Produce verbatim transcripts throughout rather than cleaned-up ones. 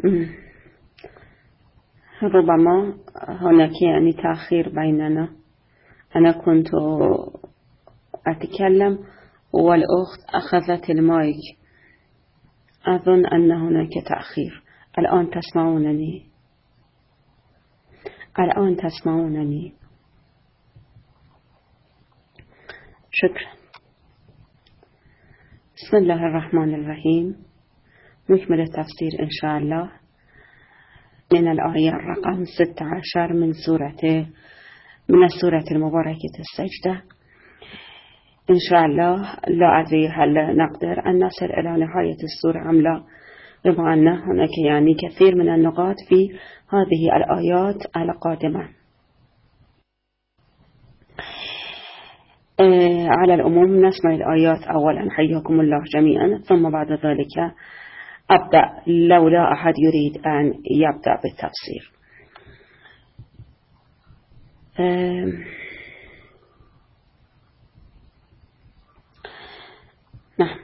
ربما هناك يعني تأخير بيننا. أنا كنت أتكلم والأخت أخذت المايك. أظن أن هناك تأخير. الآن تسمعونني؟ الآن تسمعونني؟ شكرا. بسم الله الرحمن الرحيم. نكمل التفسير إن شاء الله من الآية رقم ستة عشر من سورة من السورة المباركة السجدة. إن شاء الله لا أدري هل نقدر أن نصل إلى نهاية السورة أم لا، بما أن هناك يعني كثير من النقاط في هذه الآيات القادمة. آه على العموم نسمع الآيات أولا، حياكم الله جميعا، ثم بعد ذلك أبدأ لو لا أحد يريد أن يبدأ بالتفسير. آه نعم.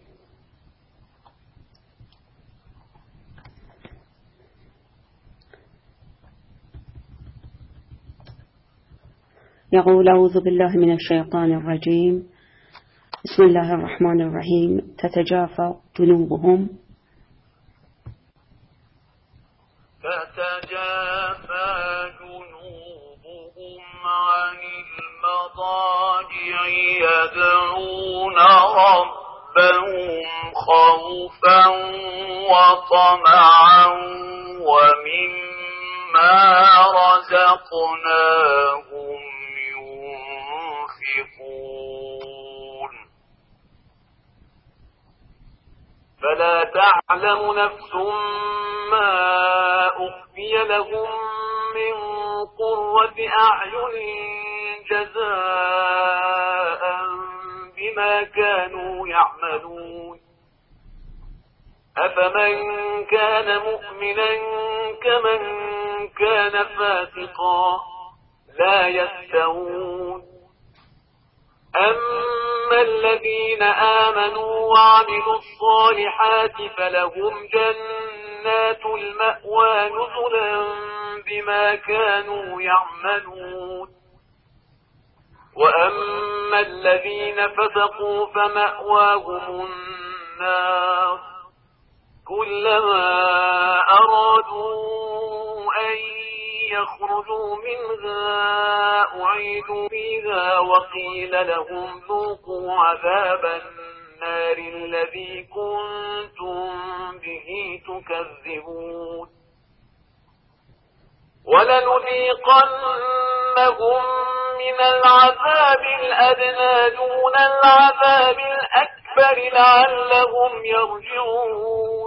يقول أعوذ بالله من الشيطان الرجيم. بسم الله الرحمن الرحيم. تتجافى جنوبهم تتجافى جنوبهم عن المضاجع يدعون ربهم خوفا وطمعا ومما رزقناهم ينفقون. فلا تعلم نفس ما أخفي لهم من قرة أعين جزاء بما كانوا يعملون. أفمن كان مؤمنا كمن كان فاسقا لا يستوون. أما الذين آمنوا وعملوا الصالحات فلهم جنات المأوى نزلا بما كانوا يعملون. وأما الذين فسقوا فمأواهم النار كلما أرادوا أن يخرجوا منها أعيدوا فيها وقيل لهم ذوقوا عذاب النار الذي كنتم به تكذبون. ولنذيقنهم من العذاب الأدنى دون العذاب الأكبر لعلهم يرجعون.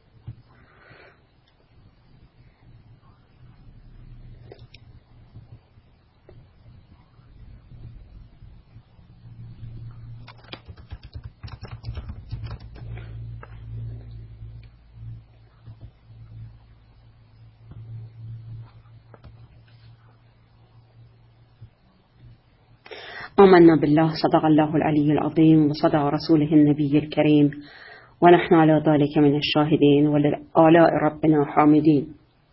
آمنا بالله، صدق الله العلي العظيم وصدق رسوله النبي الكريم، ونحن على ذلك من الشاهدين ولآلاء ربنا حامدين.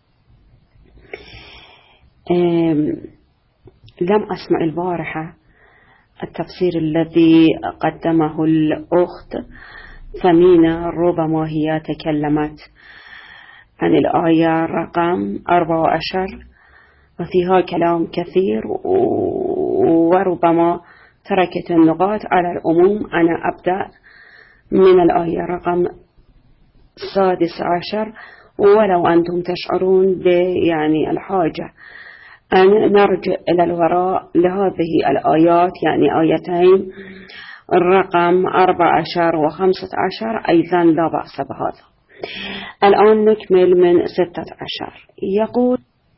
لم أسمع البارحة التفسير الذي قدمه الأخت ثمينة، ربما هي تكلمت عن الآية رقم أربعة عشر وفيها كلام كثير وربما تركت النقاط. على العموم أنا أبدأ من الآية رقم سادس عشر، ولو أنتم تشعرون يعني الحاجة أن نرجع إلى الوراء لهذه الآيات، يعني آيتين الرقم أربع عشر وخمسة عشر أيضا لا بأس بهذا. الآن نكمل من ستة عشر. يقول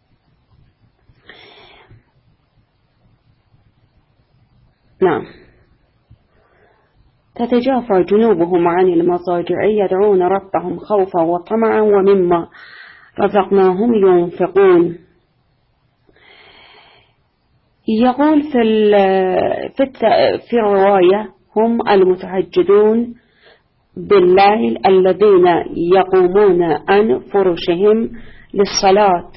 نعم. تتجافى جنوبهم عن المضاجع يدعون ربهم خوفا وطمعا ومما رزقناهم ينفقون. يقول في في في الرواية هم المتهجدون بالليل الذين يقومون عن فرشهم للصلاة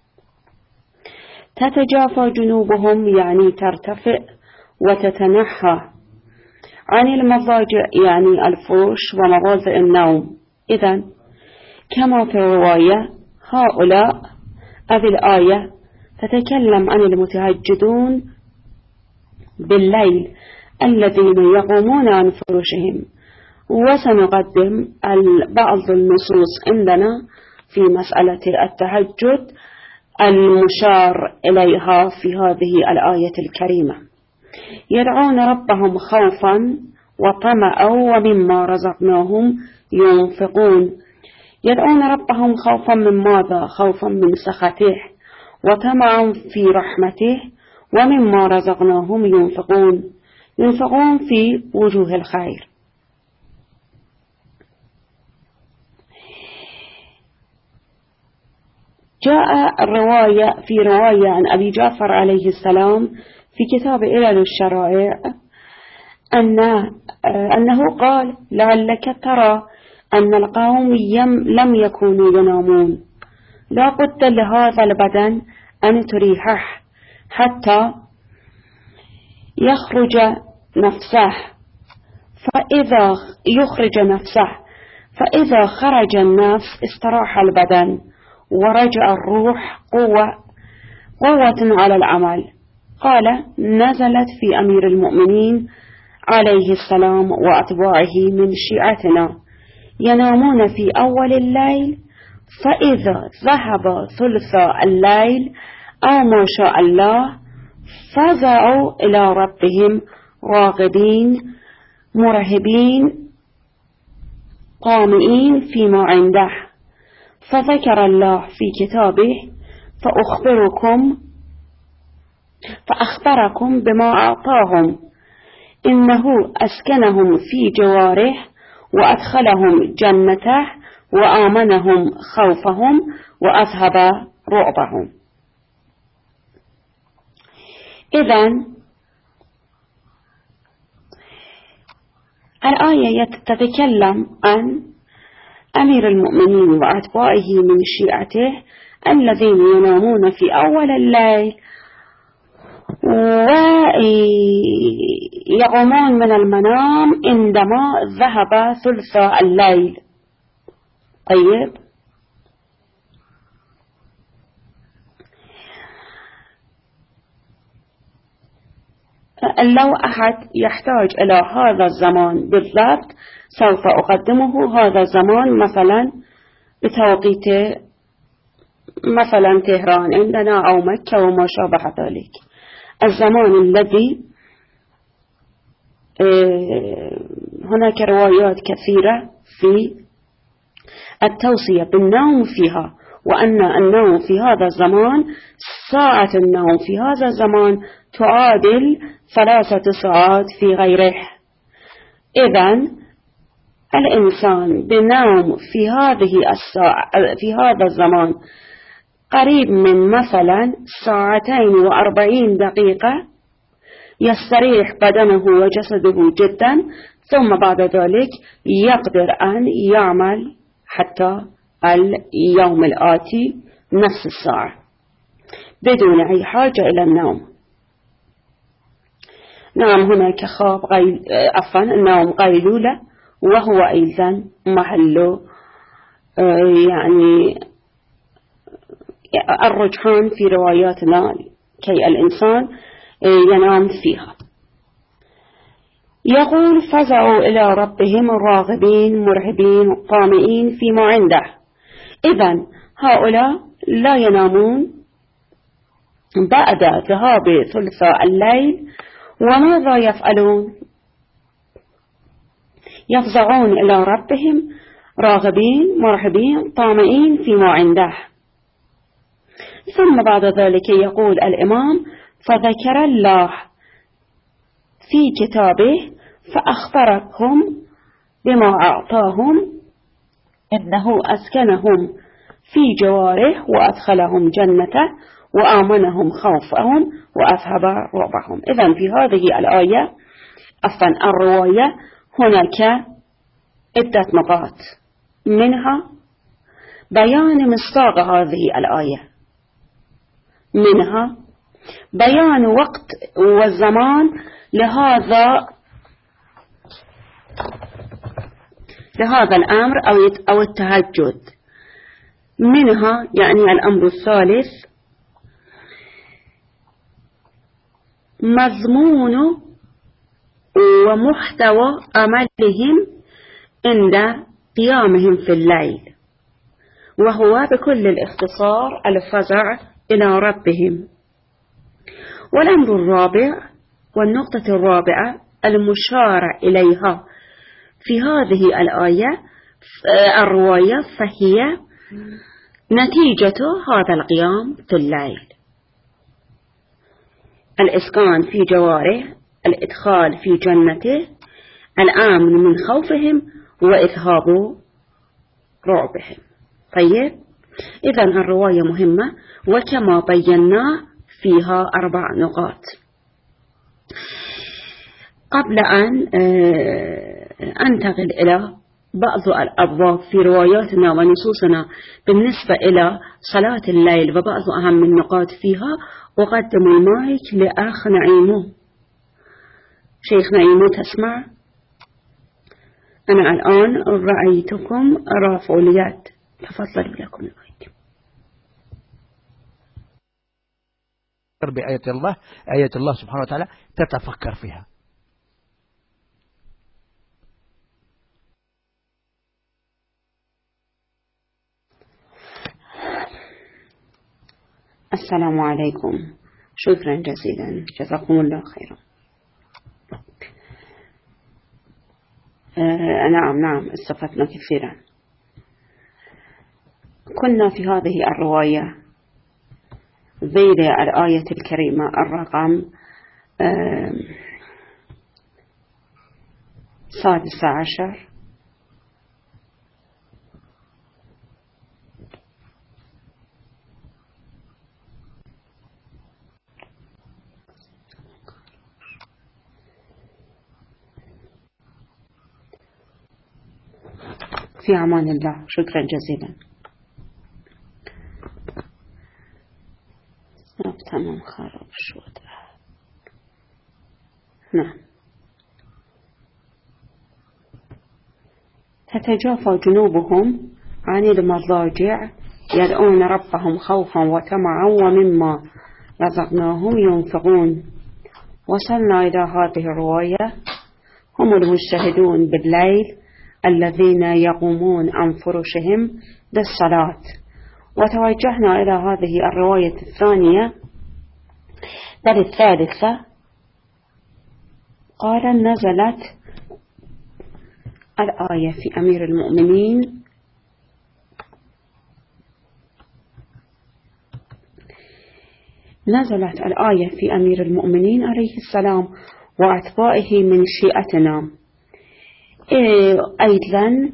تتجافى جنوبهم يعني ترتفع وتتنحى عن المضاجع يعني الفرش ومواضع النوم. إذن كما في الرواية هؤلاء هذه الآية تتكلم عن المتهجدون بالليل الذين يقومون عن فرشهم، وسنقدم بعض النصوص عندنا في مسألة التهجد المشار إليها في هذه الآية الكريمة. يدعون ربهم خوفا وطمعا ومما رزقناهم ينفقون. يدعون ربهم خوفا من ماذا؟ خوفا من سخطه، وطمعا في رحمته، ومما رزقناهم ينفقون. ينفقون في وجوه الخير. جاء الرواية في رواية عن أبي جعفر عليه السلام في كتاب علل الشرائع أن أنه قال: لعلك ترى أن القوم لم يكونوا ينامون، لا بد لهذا البدن أن تريحه حتى يخرج نفسه، فإذا يخرج نفسه فإذا خرج النفس استراح البدن ورجع الروح قوة قوة على العمل. قال: نزلت في أمير المؤمنين عليه السلام وأتباعه من شيعتنا ينامون في أول الليل، فإذا ذهب ثلث الليل أو ما شاء الله فزعوا إلى ربهم راغبين مرهبين طامئين فيما عنده. فذكر الله في كتابه: فأخبركم فأخبركم بما أعطاهم، إنه أسكنهم في جواره وأدخلهم جنته وآمنهم خوفهم وأذهب رعبهم. إذن الآية تتكلم عن أمير المؤمنين وأتباعه من شيعته الذين ينامون في أول الليل ويقومون من المنام عندما ذهب ثلث الليل. طيب، لو أحد يحتاج إلى هذا الزمان بالضبط سوف أقدمه. هذا الزمان مثلا بتوقيت مثلا طهران عندنا أو مكة وما شابه ذلك. الزمان الذي هناك روايات كثيرة في التوصية بالنوم فيها، وأن النوم في هذا الزمان ساعة النوم في هذا الزمان تعادل ثلاثة ساعات في غيره. إذن الإنسان بنوم في هذه الساعة في هذا الزمان قريب من مثلا ساعتين وأربعين دقيقة يستريح بدنه وجسده جدا، ثم بعد ذلك يقدر أن يعمل حتى اليوم الآتي نفس الساعة بدون أي حاجة إلى النوم. نعم، هناك خواب غيل عفوا النوم قيلولة، وهو أيضا محله يعني الرجحان في رواياتنا كي الإنسان ينام فيها. يقول: فزعوا إلى ربهم راغبين مرهبين طامئين فيما عنده. إذن هؤلاء لا ينامون بعد ذهاب ثلث الليل، وماذا يفعلون؟ يفزعون إلى ربهم راغبين مرهبين طامئين فيما عنده. ثم بعد ذلك يقول الإمام: فذكر الله في كتابه فأخبركم بما أعطاهم، إنه أسكنهم في جواره وأدخلهم جنته وآمنهم خوفهم وأذهب رعبهم. إذن في هذه الآية أفن الرواية هناك عدة نقاط، منها بيان مصداق هذه الآية، منها بيان وقت والزمان لهذا لهذا الأمر أو التهجد، منها يعني الأمر الثالث مضمون ومحتوى عملهم عند قيامهم في الليل، وهو بكل الاختصار الفزع إلى ربهم. والأمر الرابع والنقطة الرابعة المشار إليها في هذه الآية الرواية فهي نتيجة هذا القيام في الليل: الإسكان في جواره، الإدخال في جنته، الآمن من خوفهم، وإذهاب رعبهم. طيب، إذن الرواية مهمة، وكما بينا فيها أربع نقاط. قبل أن أنتقل إلى بعض الأبواب في رواياتنا ونصوصنا بالنسبة إلى صلاة الليل وبعض أهم النقاط فيها، أقدم المايك لأخ نعيمو. شيخ نعيمو، تسمع؟ أنا الآن رأيتكم رافعوا اليد، تفضلوا لكم المايك. بآية الله، آية الله سبحانه وتعالى تتفكر فيها. السلام عليكم، شكرا جزيلا، جزاكم الله خيرا. آه نعم نعم استفدنا كثيرا. كنا في هذه الرواية ذيل الآية الكريمة الرقم آه سادس عشر، في أمان الله، شكرا جزيلا. تمام، خراب شوت. نعم. تتجافى جنوبهم عن المضاجع يدعون ربهم خوفا وطمعا ومما رزقناهم ينفقون. وصلنا إلى هذه الرواية: هم المجتهدون بالليل الذين يقومون عن فرشهم للصلاة. وتوجهنا إلى هذه الرواية الثانية بل الثالثة. قال: نزلت الآية في أمير المؤمنين نزلت الآية في أمير المؤمنين عليه السلام وأتباعه من شيعتنا. أيضا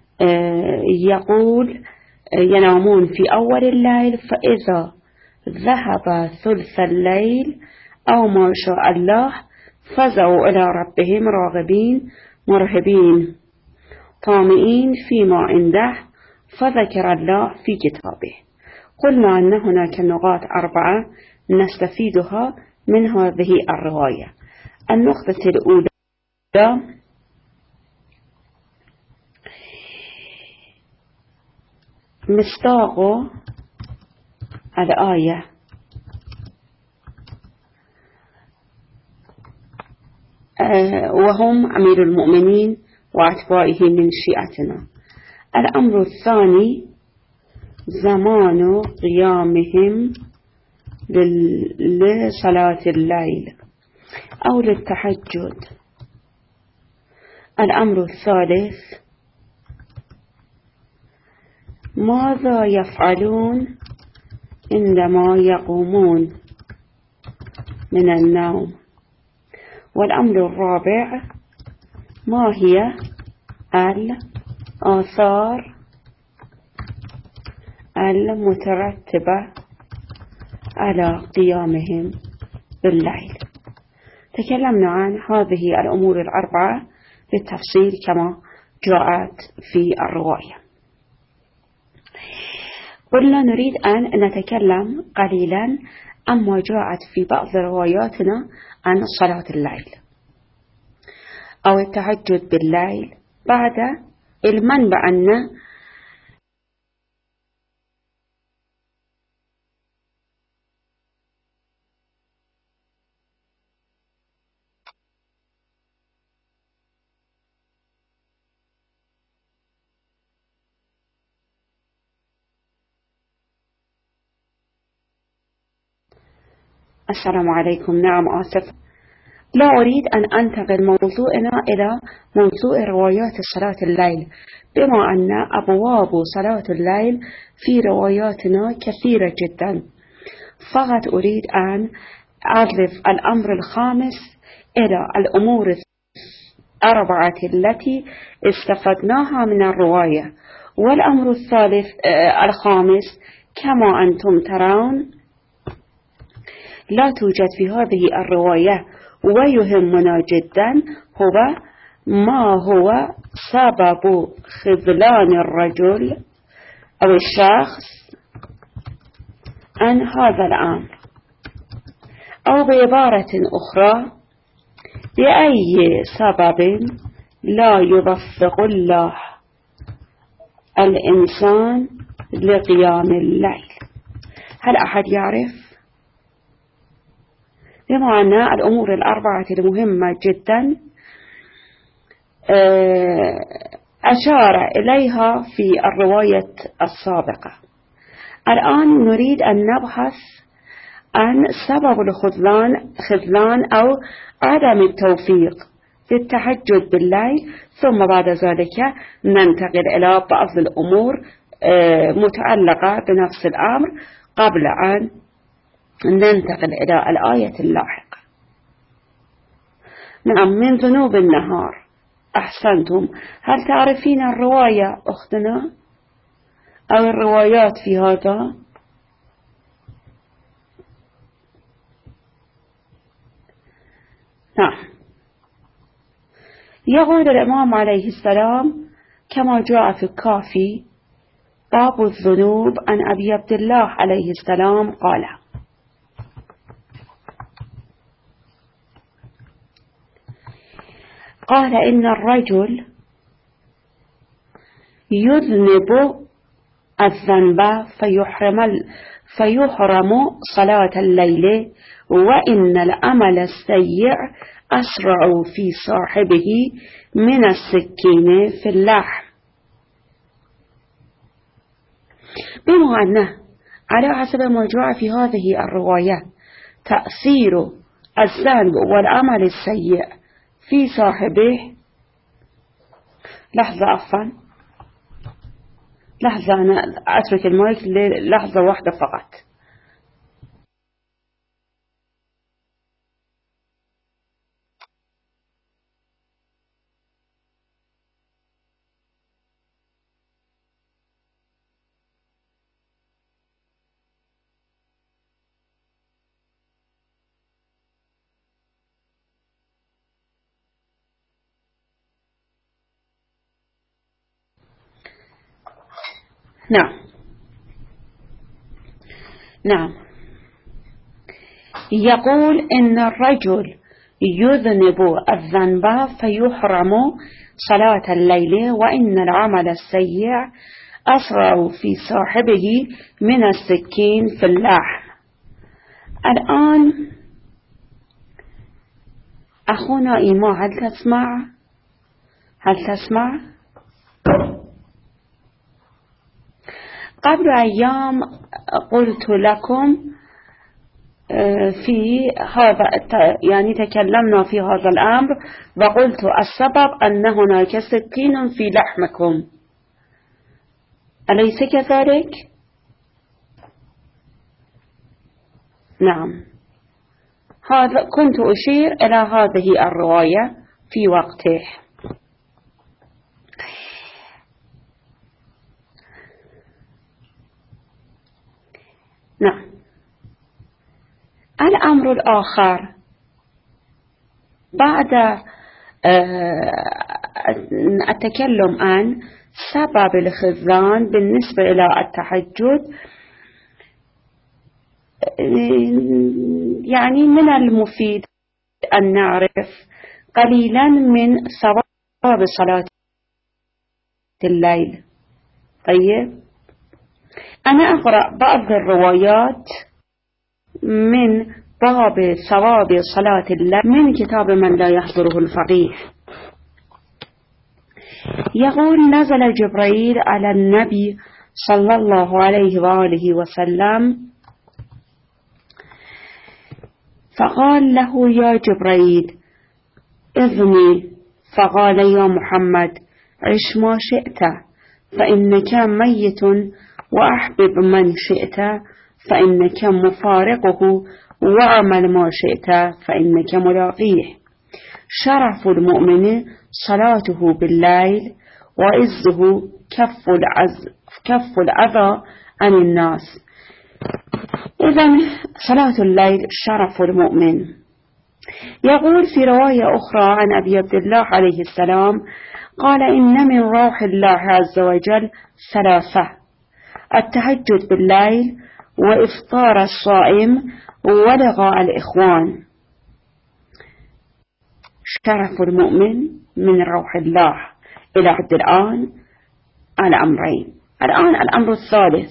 يقول: ينامون في أول الليل، فإذا ذهب ثلث الليل أو ما شاء الله فزعوا إلى ربهم راغبين مرهبين طامئين فيما عنده، فذكر الله في كتابه. قلنا أن هناك نقاط أربعة نستفيدها من هذه الرواية. النقطة الأولى: مصداق الآية، وهم أمير المؤمنين وأتباعه من شيعتنا. الأمر الثاني: زمان قيامهم لصلاة الليل أو للتهجد. الأمر الثالث: ماذا يفعلون عندما يقومون من النوم. والأمر الرابع: ما هي الآثار المترتبة على قيامهم بالليل. تكلمنا عن هذه الأمور الأربعة بالتفصيل كما جاءت في الرواية. قلنا نريد أن نتكلم قليلا عما جاءت في بعض رواياتنا عن صلاة الليل أو التهجد بالليل، بعد المنبع أن السلام عليكم. نعم آسف، لا أريد أن أنتقل موضوعنا إلى موضوع روايات صلاة الليل، بما أن أبواب صلاة الليل في رواياتنا كثيرة جدا. فقط أريد أن أضيف الأمر الخامس إلى الأمور الأربعة التي استفدناها من الرواية. والأمر الثالث آه الخامس كما أنتم ترون لا توجد في هذه الرواية ويهمنا جدا، هو ما هو سبب خذلان الرجل أو الشخص عن هذا الأمر، أو بعبارة أخرى بأي سبب لا يوفق الله الإنسان لقيام الليل. هل أحد يعرف؟ بما أن الأمور الأربعة المهمة جدا أشار إليها في الرواية السابقة. الآن نريد أن نبحث عن سبب الخذلان خذلان أو عدم التوفيق في التهجد بالليل، ثم بعد ذلك ننتقل إلى بعض الأمور متعلقة بنفس الأمر قبل أن ننتقل إلى الآية اللاحقة. نعم، من ذنوب النهار. أحسنتم. هل تعرفين الرواية أختنا أو الروايات في هذا؟ نعم. يقول الإمام عليه السلام كما جاء في الكافي باب الذنوب عن أبي عبد الله عليه السلام قال: قال إن الرجل يذنب الذنب فيحرم, فيحرم صلاة الليل، وإن العمل السيء أسرع في صاحبه من السكين في اللحم. بما أنه على حسب ما جاء في هذه الرواية تأثير الذنب والعمل السيء في صاحبه. لحظة عفوا لحظة أنا أترك المايك للحظة واحدة فقط. نعم نعم يقول إن الرجل يذنب الذنب فيحرم صلاة الليل، وإن العمل السيء أسرع في صاحبه من السكين في اللحم. الآن أخونا إيمان، هل تسمع؟ هل تسمع؟ قبل أيام قلت لكم في هذا يعني تكلمنا في هذا الأمر، وقلت السبب أن هناك سكين في لحمكم، أليس كذلك؟ نعم، هذا كنت أشير إلى هذه الرواية في وقته. نعم. الأمر الآخر بعد التكلم عن سبب الخذلان بالنسبة إلى التهجد، يعني من المفيد أن نعرف قليلا من ثواب صلاة الليل. طيب، أنا أقرأ بعض الروايات من باب ثواب صلاة الليل من كتاب من لا يحضره الفقيه. يقول: نزل جبريل على النبي صلى الله عليه وآله وسلم فقال له: يا جبريل إذني. فقال: يا محمد عش ما شئت فإنك ميت، وأحبب من شئت فإنك مفارقه، وعمل ما شئت فإنك ملاقيه. شرف المؤمن صلاته بالليل، وعزه كف العز كف الأذى عن الناس. إذن صلاة الليل شرف المؤمن. يقول في رواية أخرى عن أبي عبد الله عليه السلام قال: إن من روح الله عز وجل ثلاثة: التهجد بالليل، وإفطار الصائم، ولقاء الإخوان. شرف المؤمن من روح الله. إلى حد الآن الأمرين. الآن الأمر الثالث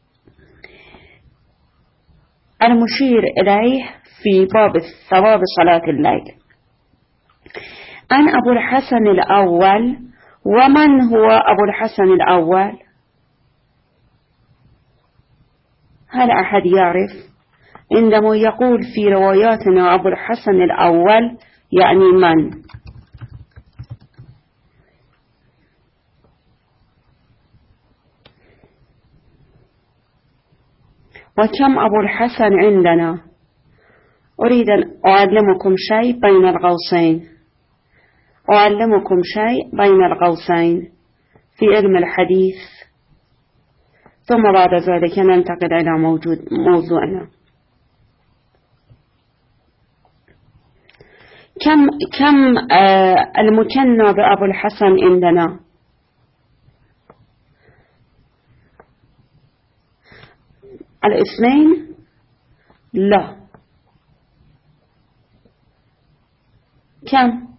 المشير إليه في باب ثواب صلاة الليل. عن أبو الحسن الأول. ومن هو أبو الحسن الأول؟ هل أحد يعرف؟ عندما يقول في رواياتنا أبو الحسن الأول يعني من؟ وكم أبو الحسن عندنا؟ أريد أن أعلمكم شيء بين القوسين أعلمكم شيء بين القوسين في علم الحديث، ثم بعد ذلك ننتقل إلى موجود موضوعنا. كم كم آه المكنى بأبو الحسن عندنا؟ الاثنين؟ لا. كم؟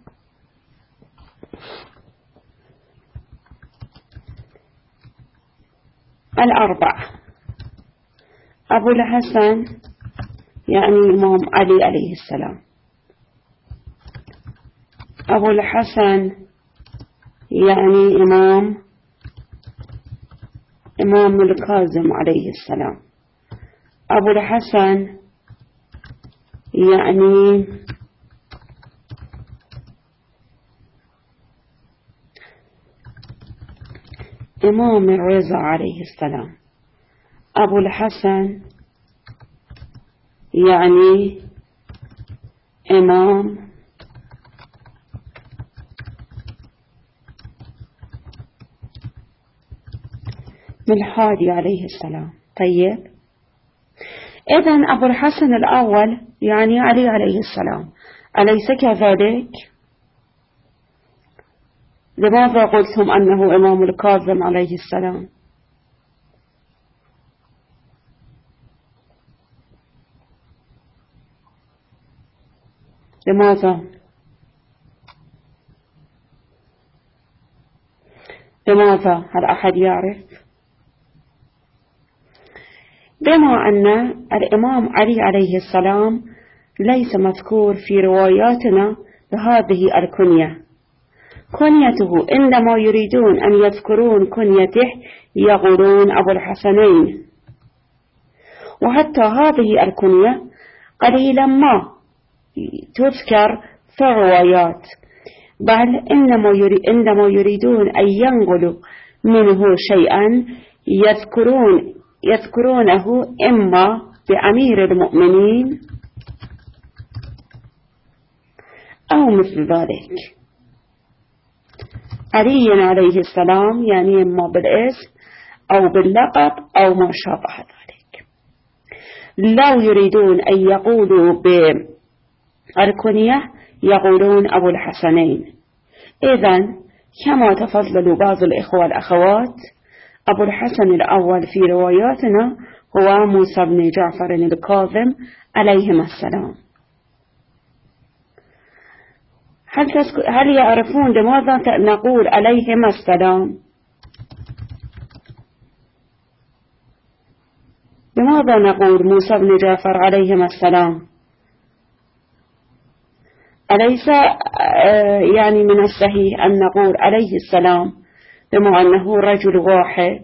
الأربعة. أبو الحسن يعني الإمام علي عليه السلام. أبو الحسن يعني إمام إمام الكاظم عليه السلام. أبو الحسن يعني إمام الرضا عليه السلام. أبو الحسن يعني إمام الهادي عليه السلام. طيب، إذن أبو الحسن الأول يعني علي عليه السلام، أليس كذلك؟ لماذا قلتم أنه إمام الكاظم عليه السلام؟ لماذا؟ لماذا؟ هل أحد يعرف؟ بما أن الإمام علي عليه السلام ليس مذكور في رواياتنا بهذه الكنية. كنيته عندما يريدون أن يذكرون كنيته يقولون أبو الحسنين، وحتى هذه الكنية قليلا ما تذكر في الروايات، بل عندما يريدون أن ينقلوا منه شيئا يذكرون يذكرونه إما بأمير المؤمنين أو مثل ذلك. علي عليه السلام يعني إما بالاسم أو باللقب أو ما شابه ذلك. لو يريدون أن يقولوا بالكنية يقولون أبو الحسنين. إذن كما تفضل بعض الإخوة والأخوات. أبو الحسن الأول في رواياتنا هو موسى بن جعفر الكاظم عليهما السلام. هل, هل يعرفون لماذا نقول عليهما السلام؟ لماذا نقول موسى بن جعفر عليهما السلام؟ أليس يعني من الصحيح أن نقول عليه السلام بما أنه رجل واحد؟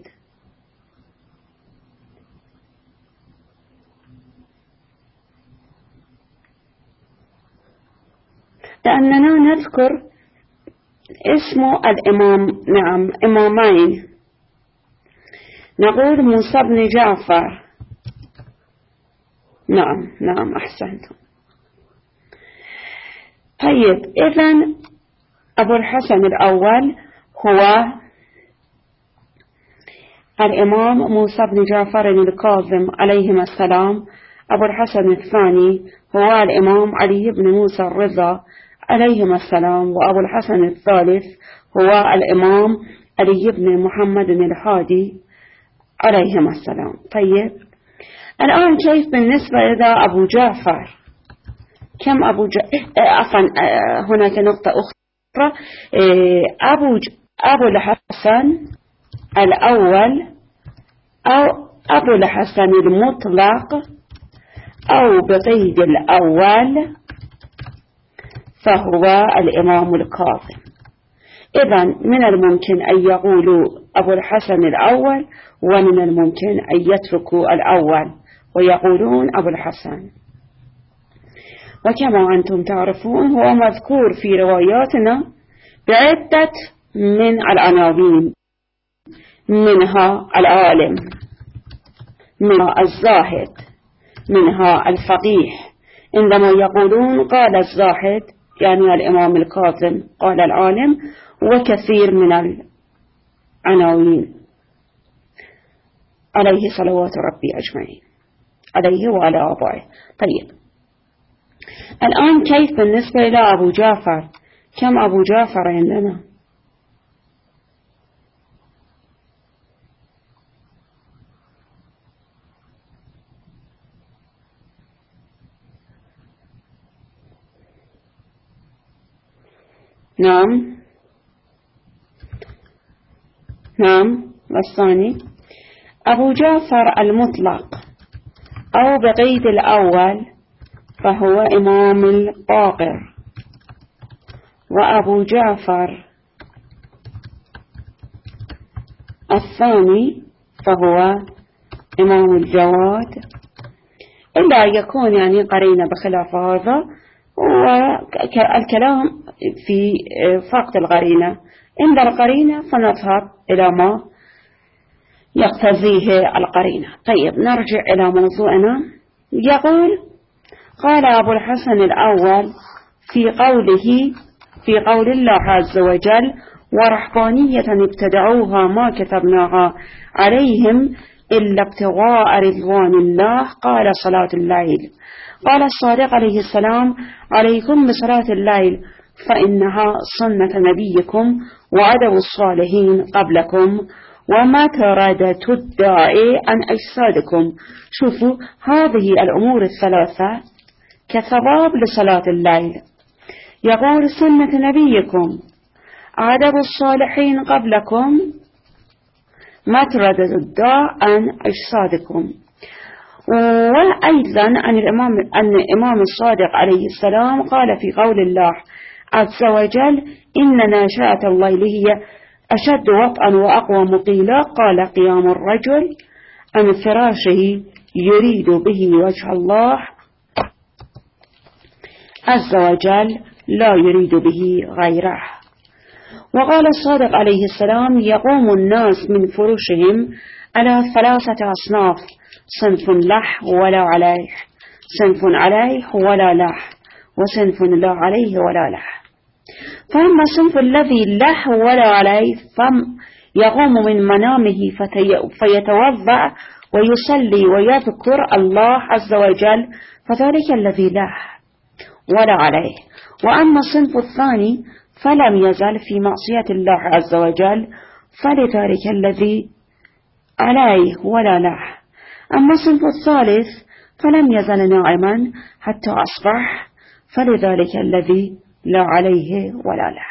لأننا نذكر اسم الإمام، نعم إمامين، نقول موسى بن جعفر. نعم نعم أحسنتم. طيب إذن أبو الحسن الأول هو الإمام موسى بن جعفر الكاظم عليهما السلام. أبو الحسن الثاني هو الإمام علي بن موسى الرضا عليهما السلام. وأبو الحسن الثالث هو الإمام علي بن محمد الهادي عليهما السلام. طيب الآن كيف بالنسبة إلى أبو جعفر؟ كم أبو ج... عفوا هناك نقطة أخرى. أبو ج... أبو الحسن الأول أو أبو الحسن المطلق أو بقيد الأول فهو الإمام الكاظم. إذن من الممكن أن يقولوا أبو الحسن الأول، ومن الممكن أن يتركوا الأول ويقولون أبو الحسن. وكما أنتم تعرفون هو مذكور في رواياتنا بعدة من العناوين، منها العالم، منها الزاهد، منها الفقيه. عندما يقولون قال الزاهد يعني الإمام الكاظم، قال العالم، وكثير من العناوين عليه صلوات ربي أجمعين، عليه وعلى آبائه. طيب الآن كيف بالنسبة إلى أبو جعفر؟ كم أبو جعفر عندنا؟ نعم نعم والثاني أبو جعفر المطلق أو بقيد الأول فهو إمام الباقر، وأبو جعفر الثاني فهو إمام الجواد، إلا يكون يعني قرينة بخلاف هذا، والكلام في فقد القرينة. عند القرينة فنذهب إلى ما يقتضيه القرينة. طيب نرجع إلى موضوعنا. يقول قال أبو الحسن الأول في قوله في قول الله عز وجل ورهبانية ابتدعوها ما كتبناها عليهم إلا ابتغاء رضوان الله قال صلاة الليل. قال الصادق عليه السلام عليكم بصلاة الليل فإنها سنة نبيكم وعدو الصالحين قبلكم وما تردت الداعي عن أجسادكم. شوفوا هذه الأمور الثلاثة كثواب لصلاة الليل. يقول سنة نبيكم، عدو الصالحين قبلكم، ما تردت الداعي عن أجسادكم. وأيضا أن الإمام, أن الإمام الصادق عليه السلام قال في قول الله عز وجل إن ناشئة الليل هي أشد وطئا وأقوى مقيلا. قال قيام الرجل عن فراشه يريد به وجه الله عز وجل لا يريد به غيره. وقال الصادق عليه السلام يقوم الناس من فرشهم على ثلاثة أصناف، صنف لح ولا عليه، صنف عليه ولا لح، وصنف لا عليه ولا لح. فأما الصنف الذي لح ولا عليه فيقوم من منامه فيتوضأ ويصلي ويذكر الله عز وجل، فذلك الذي لح ولا عليه. وأما الصنف الثاني فلم يزل في معصية الله عز وجل، فلذلك الذي عليه ولا له. أما الصنف الثالث فلم يزل نائما حتى أصبح، فلذلك الذي لا عليه ولا له.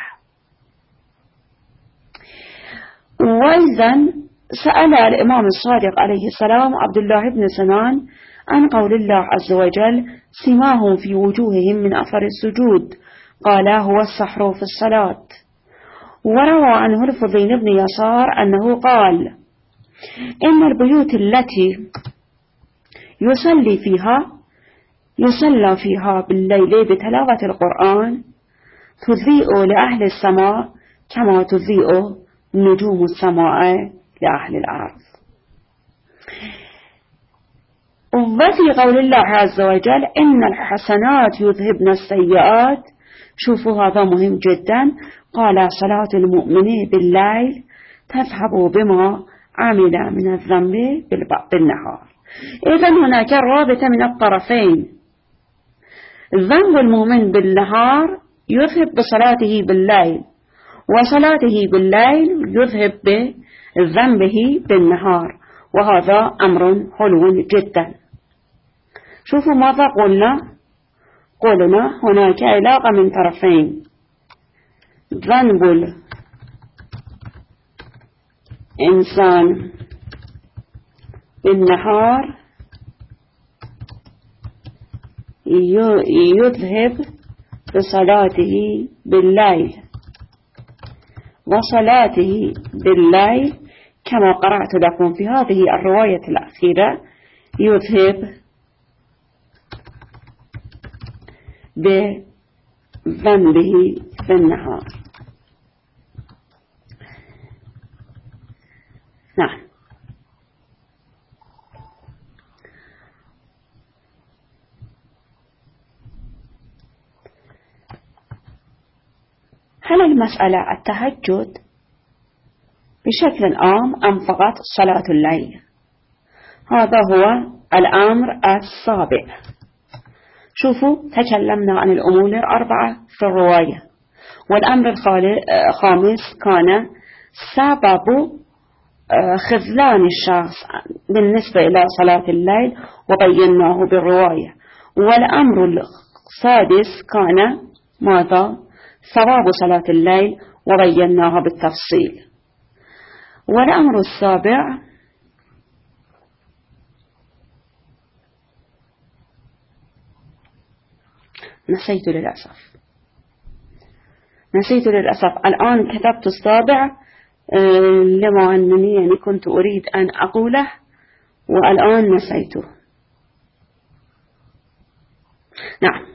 وإذن سأل الإمام الصادق عليه السلام عبد الله بن سنان عن قول الله عز وجل: سماهم في وجوههم من أثر السجود، قال: هو السحر في الصلاة. وروى عنه الفضيل بن يسار أنه قال: إن البيوت التي يصلي فيها يصلى فيها بالليل بتلاوة القرآن تضيء لأهل السماء كما تضيء نجوم السماء لأهل الأرض. وفي قول الله عز وجل: إن الحسنات يذهبن السيئات، شوفوا هذا مهم جدا، قال: صلاة المؤمن بالليل تذهب بما عمل من الذنب بالنهار. إذن هناك رابطة من الطرفين، ذنب المؤمن بالنهار يذهب بصلاته بالليل، وصلاته بالليل يذهب بذنبه بالنهار، وهذا أمر حلو جدا. شوفوا ماذا قلنا قلنا هناك علاقة من طرفين، ذنب الإنسان بالنهار يذهب بصلاته بالليل، وصلاته بالليل كما قرأت لكم في هذه الرواية الأخيرة يذهب بذنبه في النهار. نعم. هل المسألة التهجد بشكل عام أم فقط صلاة الليل؟ هذا هو الأمر السابع. شوفوا تكلمنا عن الأمور الأربعة في الرواية، والأمر الخامس كان سبب خذلان الشخص بالنسبة إلى صلاة الليل وبيناه بالرواية، والأمر السادس كان ماذا؟ ثواب صلاة الليل وبيناها بالتفصيل. والأمر السابع نسيت للأسف نسيت للأسف الآن كتبت السابع لما أنني يعني كنت أريد أن أقوله والآن نسيته. نعم،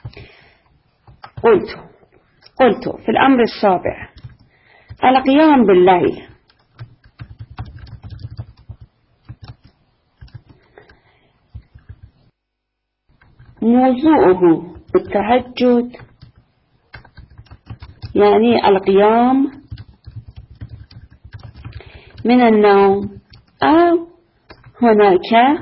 قلت قلت في الأمر السابع القيام بالليل موضوعه بالتهجد، يعني القيام من النوم، أو هناك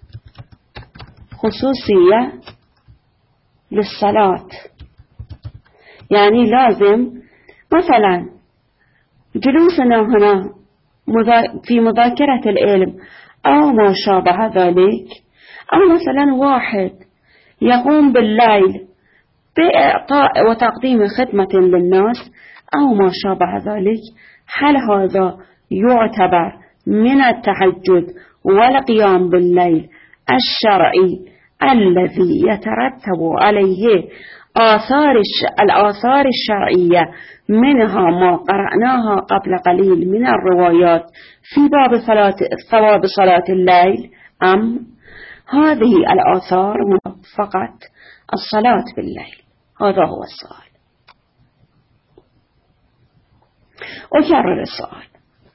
خصوصية للصلاة، يعني لازم مثلا جلوسنا هنا في مذاكرة العلم أو ما شابه ذلك، أو مثلا واحد يقوم بالليل بإعطاء وتقديم خدمة للناس أو ما شابه ذلك، هل هذا يعتبر من التهجد والقيام بالليل الشرعي الذي يترتب عليه آثار الآثار الشرعية، منها ما قرأناها قبل قليل من الروايات في باب ثواب صلاة الليل، أم هذه الآثار فقط الصلاة بالليل؟ هذا هو السؤال. أكرر السؤال.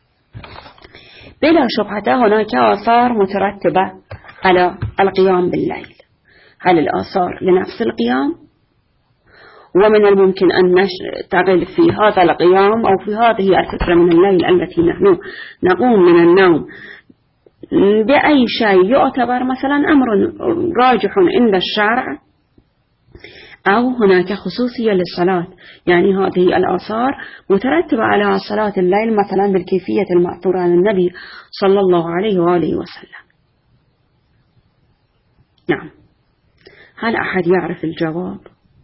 بلا شبهة هناك آثار مترتبة على القيام بالليل، هل الآثار لنفس القيام؟ ومن الممكن أن نشتغل في هذا القيام أو في هذه الفترة من الليل التي نحن نقوم من النوم بأي شيء يعتبر مثلا أمر راجح عند الشرع، أو هناك خصوصية للصلاة، يعني هذه الآثار مترتبة على صلاة الليل مثلا بالكيفية المأثورة عن النبي صلى الله عليه وآله وسلم. نعم، هل أحد يعرف الجواب؟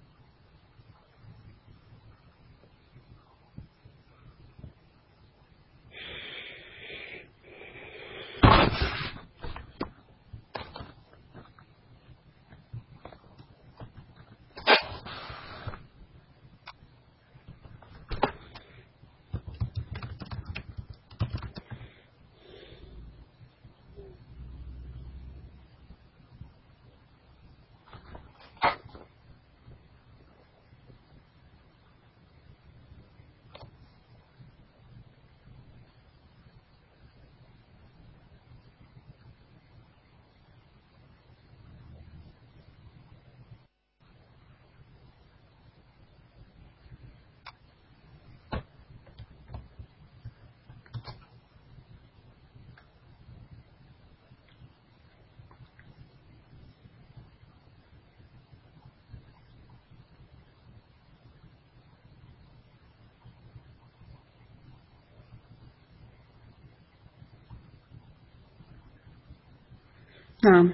نعم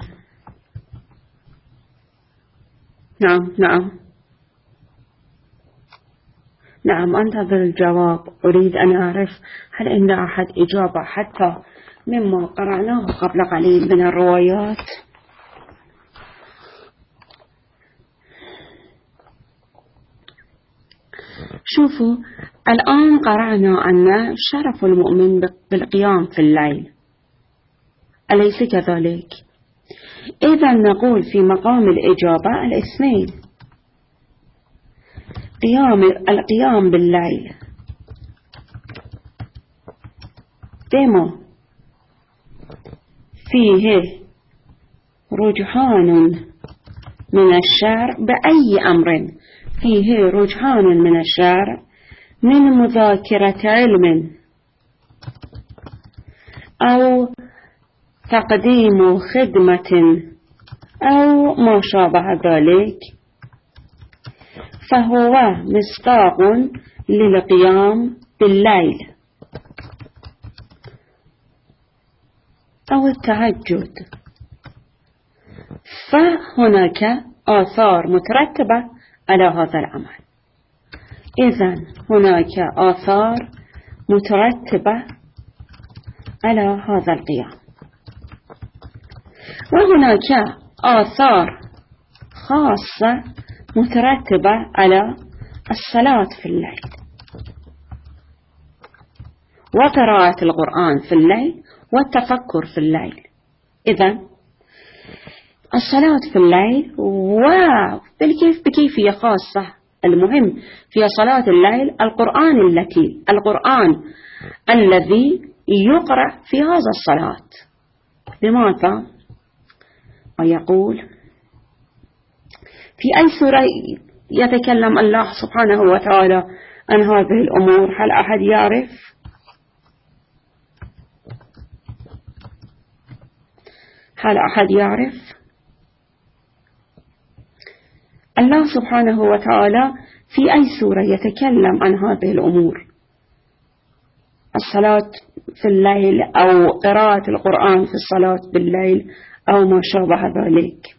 نعم نعم نعم أنتظر الجواب. أريد أن أعرف هل عند أحد إجابة حتى مما قرأناه قبل قليل من الروايات؟ شوفوا، الآن قرأنا أن شرف المؤمن بالقيام في الليل، أليس كذلك؟ إذا نقول في مقام الإجابة الاثنين. قيام القيام بالليل دemo فيه رجحان من الشرع بأي أمر، فيه رجحان من الشرع من مذاكرة علم أو تقديم خدمة أو ما شابه ذلك، فهو مصداق للقيام بالليل أو التهجد. فهناك آثار مترتبة على هذا العمل. إذن هناك آثار مترتبة على هذا القيام، وهناك آثار خاصة مترتبة على الصلاة في الليل وقراءة القرآن في الليل والتفكر في الليل. إذن الصلاة في الليل وبالكيف بكيفية خاصة، المهم في صلاة الليل القرآن التي القرآن الذي يقرأ في هذا الصلاة. لماذا؟ ويقول في أي سورة يتكلم الله سبحانه وتعالى عن هذه الأمور؟ هل أحد يعرف؟ هل أحد يعرف؟ الله سبحانه وتعالى في أي سورة يتكلم عن هذه الأمور؟ الصلاة في الليل أو قراءة القرآن في الصلاة بالليل أو ما شابه ذلك.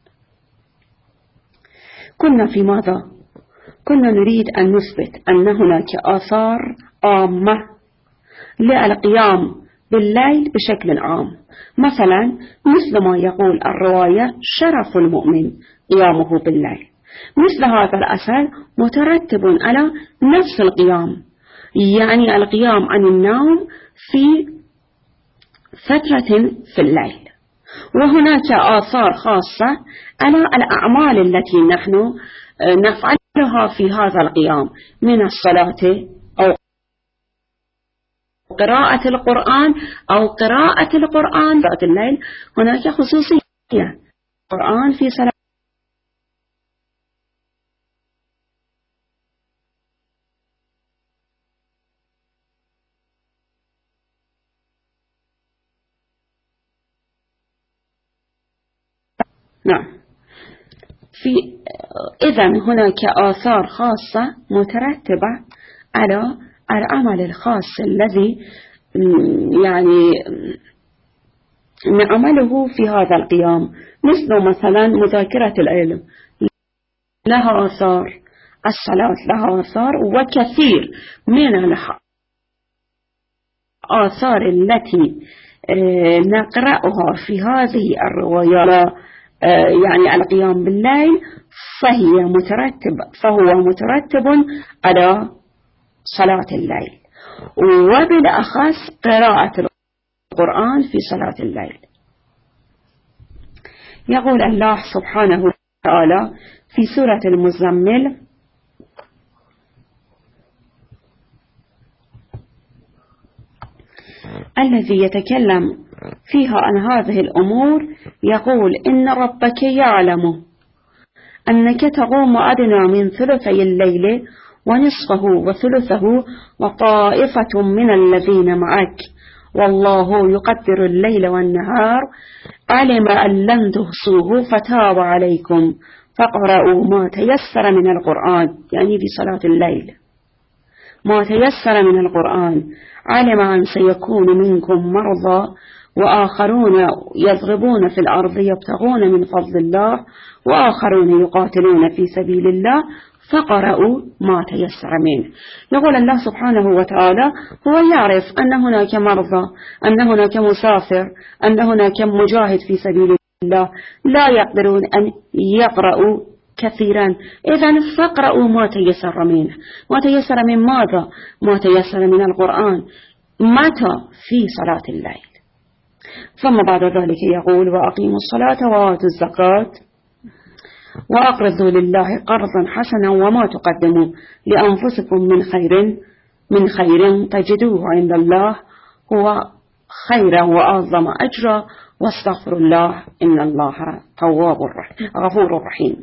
كنا في ماذا؟ كنا نريد أن نثبت أن هناك آثار عامة للقيام بالليل بشكل عام، مثلا مثل ما يقول الرواية شرف المؤمن قيامه بالليل، مثل هذا الأثر مترتب على نفس القيام، يعني القيام عن النوم في فترة في الليل. وهناك آثار خاصة على الأعمال التي نحن نفعلها في هذا القيام من الصلاة أو قراءة القرآن أو قراءة القرآن ذات الليل. هناك خصوصية القرآن في صلاة. نعم، في إذن هناك آثار خاصة مترتبة على العمل الخاص الذي يعني نعمله في هذا القيام، مثل مثلا مذاكرة العلم لها آثار، الصلاة لها آثار، وكثير من الآثار التي نقرأها في هذه الروايات يعني القيام بالليل فهي مترتب فهو مترتب على صلاة الليل، وبالأخص قراءة القرآن في صلاة الليل. يقول الله سبحانه وتعالى في سورة المزمل: الذي يتكلم فيها عن هذه الأمور يقول: إن ربك يعلم أنك تقوم أدنى من ثلثي الليل ونصفه وثلثه وطائفة من الذين معك والله يقدر الليل والنهار علم أن لن تحصوه فتاب عليكم فاقرؤوا ما تيسر من القرآن، يعني في صلاة الليل ما تيسر من القرآن. علم أن سيكون منكم مرضى وآخرون يضربون في الأرض يبتغون من فضل الله وآخرون يقاتلون في سبيل الله فقرأوا ما تيسر منه. يقول الله سبحانه وتعالى هو يعرف أن هناك مرضى، أن هناك مسافر، أن هناك مجاهد في سبيل الله لا يقدرون أن يقرأوا كثيرا، إذن فقرأوا ما تيسر منه. ما تيسر من ماذا؟ ما تيسر من القرآن. متى؟ في صلاة الليل. ثم بعد ذلك يقول: وأقيموا الصلاة وآتوا الزكاة وأقرضوا لله قرضا حسنا وما تقدموا لأنفسكم من خير من خير تجدوه عند الله هو خيرا وأعظم أجرا واستغفر الله إن الله تواب غفور رحيم.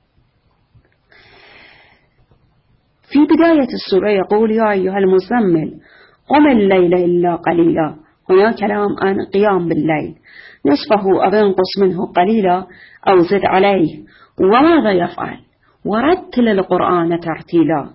في بداية السورة يقول: يا أيها المزمل قم الليل إلا قليلا. هنا كلام عن قيام بالليل، نصفه أو انقص منه قليلا أو زد عليه. وماذا يفعل؟ ورتل القرآن ترتيلا.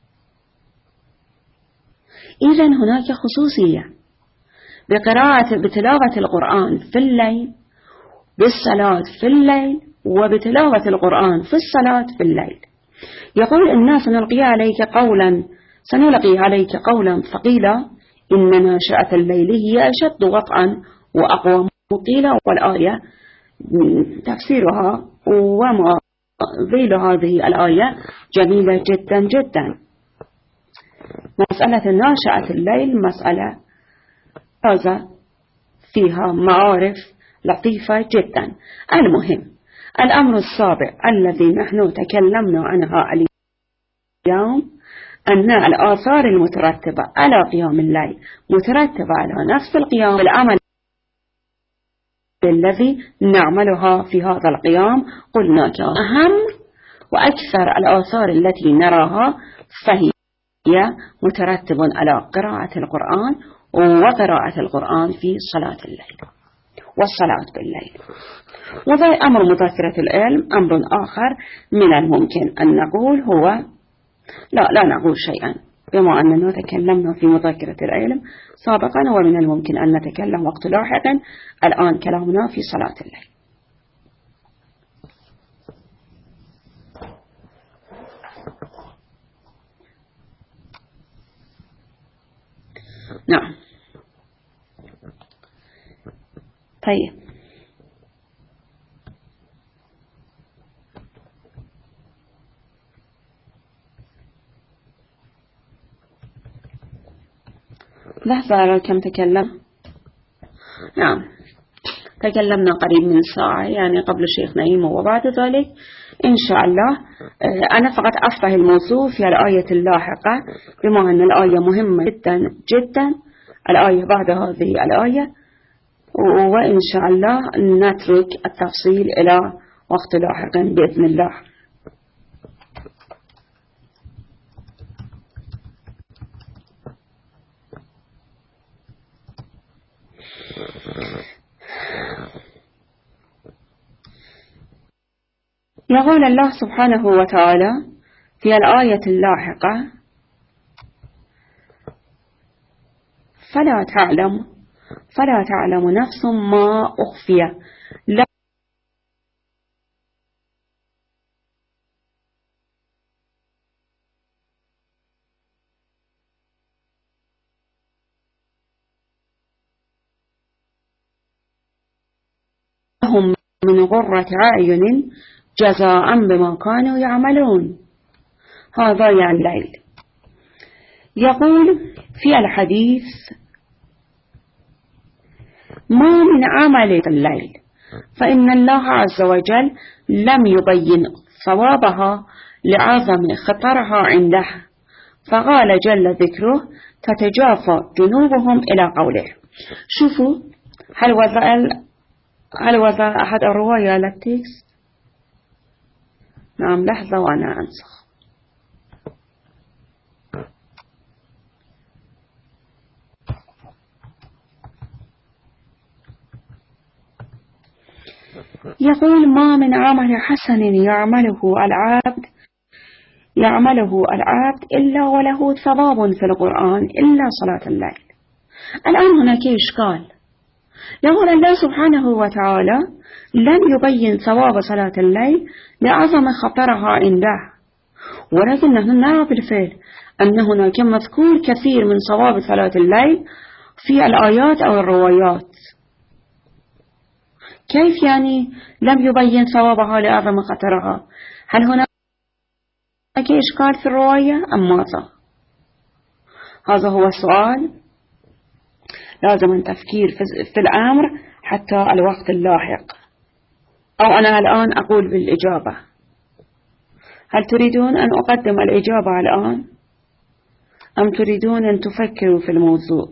إذن هناك خصوصية بقراءة بتلاوة القرآن في الليل، بالصلاة في الليل، وبتلاوة القرآن في الصلاة في الليل. يقول: إنا سنلقي عليك قولا سنلقي عليك قولا ثقيلا إن ناشئة الليل هي أشد وطئا وأقوى قيلا. والآية تفسيرها وما ذيل هذه الآية جميلة جدا جدا. مسألة ناشئة الليل مسألة هذا فيها معارف لطيفة جدا. المهم الأمر السابع الذي نحن تكلمنا عنها اليوم أن الآثار المترتبة على قيام الليل مترتبة على نفس القيام بالعمل الذي نعملها في هذا القيام. قلنا أهم وأكثر الآثار التي نراها فهي مترتب على قراءة القرآن وقراءة القرآن في صلاة الليل والصلاة بالليل. وذا أمر مذاكرة العلم أمر آخر من الممكن أن نقول هو لا لا نقول شيئا، بما أننا تكلمنا في مذاكرة العلم سابقا ومن الممكن أن نتكلم وقت لاحق. الآن كلامنا في صلاة الليل. نعم. طيب لحظة أرى كم تكلم. نعم تكلمنا قريب من ساعة، يعني قبل الشيخ نعيم وبعد ذلك إن شاء الله. أنا فقط أفتح الموضوع في الآية اللاحقة بما أن الآية مهمة جدا جدا، الآية بعد هذه الآية، وإن شاء الله نترك التفصيل إلى وقت لاحق بإذن الله. يقول الله سبحانه وتعالى في الآية اللاحقة: فلا تعلم فلا تعلم نفس ما أخفي لهم من غرة أعين جزاء بما كانوا يعملون. هذا يعني الليل. يقول في الحديث: ما من عمل الليل فإن الله عز وجل لم يبين ثوابها لعظم خطرها عنده، فقال جل ذكره: تتجافى جنوبهم إلى قوله. شوفوا، هل وضع هل وضع أحد الرواية للتكست؟ نعم، لحظة وأنا أنسخ. يقول: ما من عمل حسن يعمله العبد يعمله العبد إلا وله ثواب في القرآن إلا صلاة الليل. الآن هناك إشكال. يقول الله سبحانه وتعالى: لن يبين ثواب صلاة الليل لعظم خطرها عنده، ولكن نحن نرى بالفعل أن هناك مذكور كثير من ثواب صلاة الليل في الآيات أو الروايات. كيف يعني لم يبين ثوابها لعظم خطرها؟ هل هناك إشكال في الرواية أم ماذا؟ هذا هو السؤال. لازم التفكير في الأمر حتى الوقت اللاحق، أو أنا الآن أقول بالإجابة. هل تريدون أن أقدم الإجابة الآن أم تريدون أن تفكروا في الموضوع؟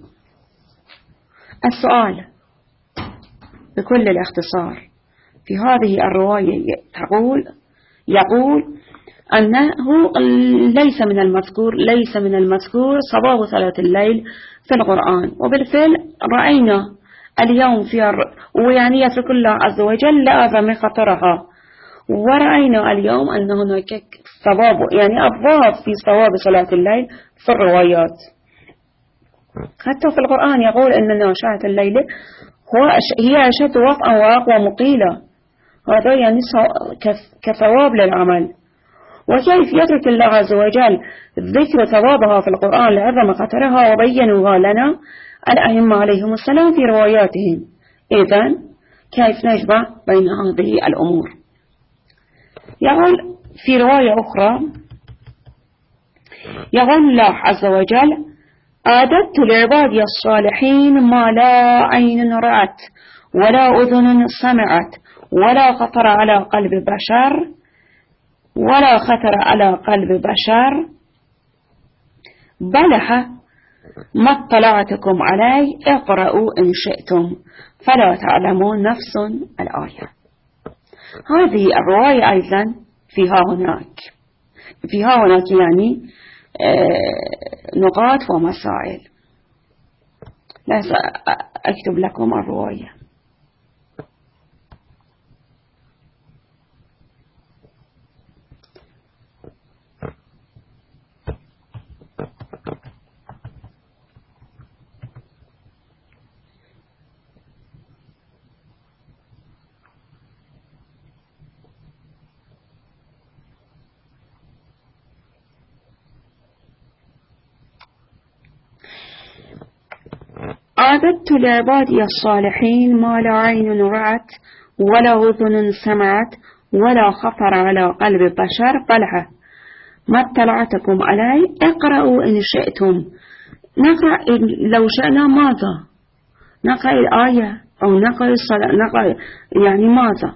السؤال بكل الاختصار في هذه الرواية تقول يقول أنه ليس من المذكور ليس من المذكور صباح صلاة الليل في القرآن، وبالفعل رأينا اليوم في الر... ويعني يترك الله عز وجل لأعظم خطرها، ورأينا اليوم أن هناك ثواب يعني أضعاف في ثواب صلاة الليل في الروايات. حتى في القرآن يقول أن ناشئة الليل هو هي أشد وطئا وأقوى مقيلة. هذا يعني كثواب للعمل. وكيف يترك الله عز وجل ذكر ثوابها في القرآن لعظم خطرها وبينوها لنا الأئمة عليهم السلام في رواياتهم؟ إذن كيف نجمع بين هذه الأمور؟ يقول في رواية أخرى، يقول الله عز وجل: أعددت لعبادي الصالحين ما لا عين رأت ولا أذن سمعت ولا خطر على قلب بشر ولا خطر على قلب بشر بلح ما اطلعتكم عليه اقرأوا إن شئتم فلا تعلمون نفس الآية. هذه الرواية أيضا فيها هناك فيها هناك يعني نقاط ومسائل. لا أكتب لكم الرواية. أعددت لعبادي الصالحين ما لا عين رأت ولا أذن سمعت ولا خطر على قلب بشر بلح ما اطلعتكم عليه اقرأوا إن شئتم. نقرأ لو شئنا ماذا؟ نقرأ الآية أو نقرأ الصلاة نقرأ يعني ماذا؟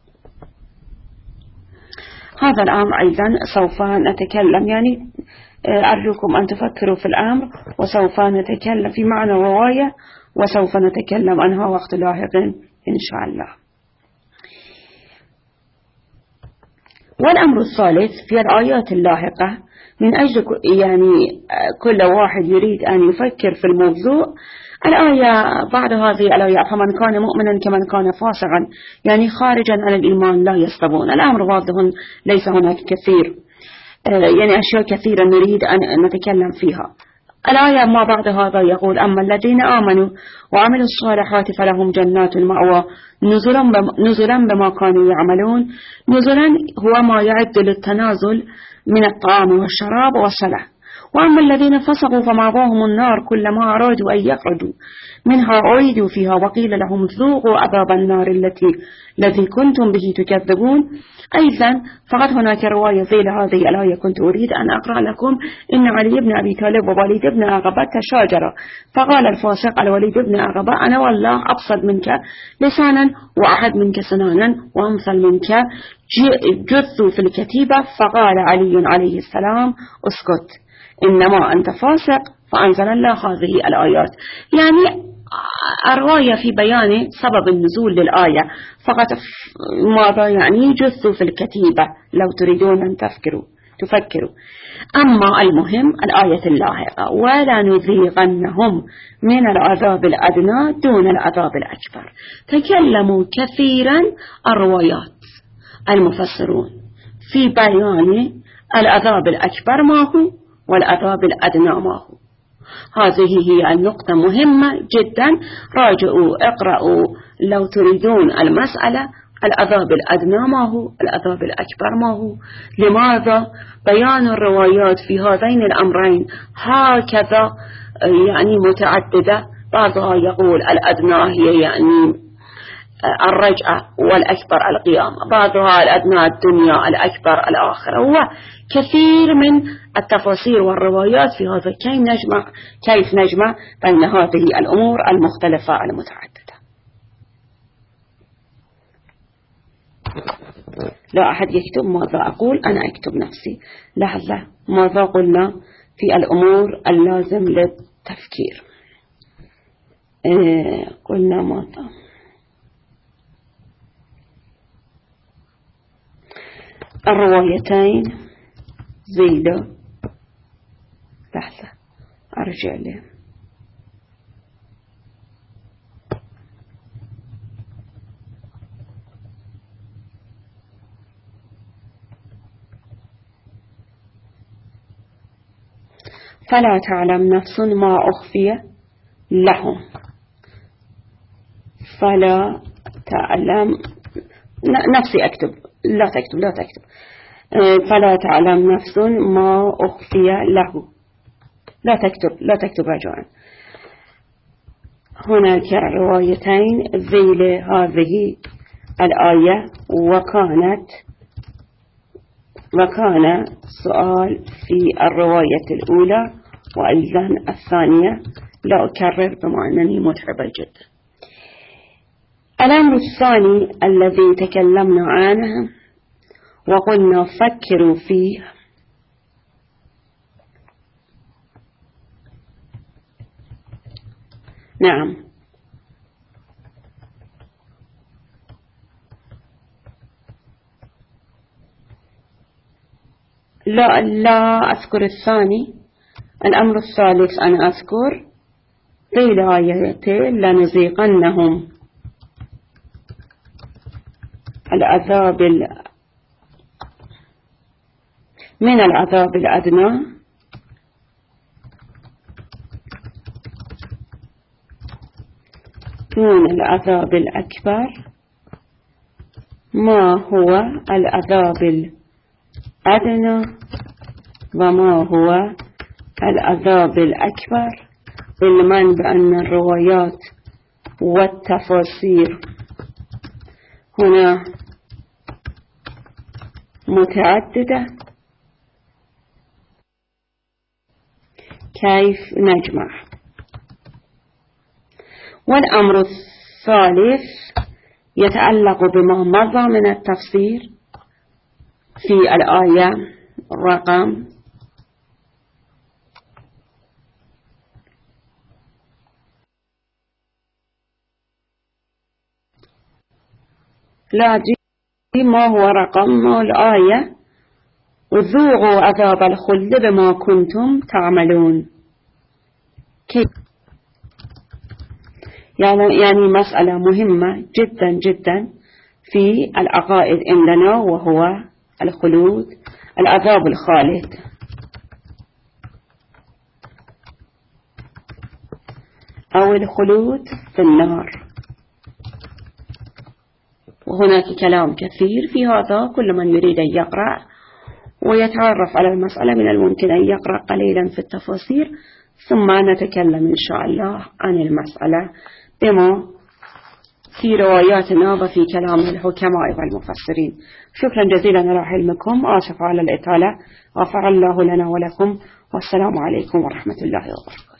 هذا الأمر أيضا سوف نتكلم، يعني أرجوكم أن تفكروا في الأمر، وسوف نتكلم في معنى الرواية وسوف نتكلم عنها وقت لاحق إن شاء الله. والأمر الثالث في الآيات اللاحقة من أجل يعني كل واحد يريد أن يفكر في الموضوع. الآية بعد هذه الآية فمن كان مؤمنا كمن كان فاسقا يعني خارجا عن الإيمان لا يستوون. الأمر واضح، ليس هناك كثير يعني أشياء كثيرة نريد أن نتكلم فيها. الآية ما بعد هذا يقول أما الذين آمنوا وعملوا الصالحات فلهم جنات المأوى نزلا بما كانوا يعملون. نزلا هو ما يعد للتنازل من الطعام والشراب والصلاة. وأما الذين فسقوا فمأواهم النار كلما أرادوا أن يخرجوا منها أعيدوا فيها وقيل لهم ذوقوا عذاب النار التي التي كنتم به تكذبون. أيضا فقط هناك رواية في هذه الآية كنت أريد أن أقرأ لكم. إن علي بن أبي طالب ووليد بن عقبة تشاجرا فقال الفاسق الوليد بن عقبة أنا والله أبسط منك لسانا وأحد منك سنانا وأمثل منك جث في الكتيبة. فقال علي عليه السلام اسكت إنما أنت فاسق. فأنزل الله هذه الآيات. يعني الرواية في بيان سبب النزول للآية فقط ماذا يعني جث في الكتيبة لو تريدون أن تفكروا تفكروا. أما المهم الآية اللاحقة ولا نذيقنهم من العذاب الأدنى دون العذاب الأكبر. تكلموا كثيرا الروايات المفسرون في بيان العذاب الأكبر ما هو والعذاب الأدنى ما هو. هذه هي النقطة مهمة جدا. راجعوا اقرأوا لو تريدون المسألة. العذاب الأدنى ما هو العذاب الأكبر ما هو. لماذا بيان الروايات في هذين الأمرين هكذا يعني متعددة. بعضها يقول الأدنى هي يعني الرجعة والأكبر القيامة، بعضها الأدنى الدنيا الأكبر الآخرة. وكثير من التفاسير والروايات في هذا كيف نجمع كيف نجمع بين هذه الأمور المختلفة المتعددة. لا أحد يكتب ماذا أقول أنا أكتب نفسي. لحظة ماذا قلنا في الأمور اللازم للتفكير. إيه قلنا ماذا الروايتين زيدة. لحظة أرجع له. فلا تعلم نفس ما أخفي لهم. فلا تعلم نفسي أكتب لا تكتب لا تكتب فلا تعلم نفس ما أخفي له. لا تكتب لا تكتب رجاء. هناك روايتين ذيل هذه الآية وكانت وكان سؤال في الرواية الأولى وأيضا الثانية. لا أكرر بما أنني متعبة جدا. الأمر الثاني الذي تكلمنا عنه وقلنا فكروا فيه نعم لا لا أذكر الثاني. الأمر الثالث أنا أذكر في الآية لنذيقنهم العذاب من العذاب الأدنى دون العذاب الأكبر ما هو العذاب الأدنى وما هو العذاب الأكبر. علما بأن الروايات والتفاسير هنا متعددة. كيف نجمع؟ والأمر الثالث يتعلق بما مضى من التفسير في الآية رقم لا ما هو رقم الآية؟ وذوقوا عذاب الخلد بما كنتم تعملون. كيف؟ يعني مسألة مهمة جدا جدا في العقائد عندنا، وهو الخلود، العذاب الخالد. أو الخلود في النار. وهناك كلام كثير في هذا، كل من يريد أن يقرأ ويتعرف على المسألة من الممكن أن يقرأ قليلا في التفاسير، ثم نتكلم إن شاء الله عن المسألة بما في رواياتنا وفي كلام الحكماء والمفسرين. شكرا جزيلا على علمكم، آسف على الإطالة، غفر الله لنا ولكم، والسلام عليكم ورحمة الله وبركاته.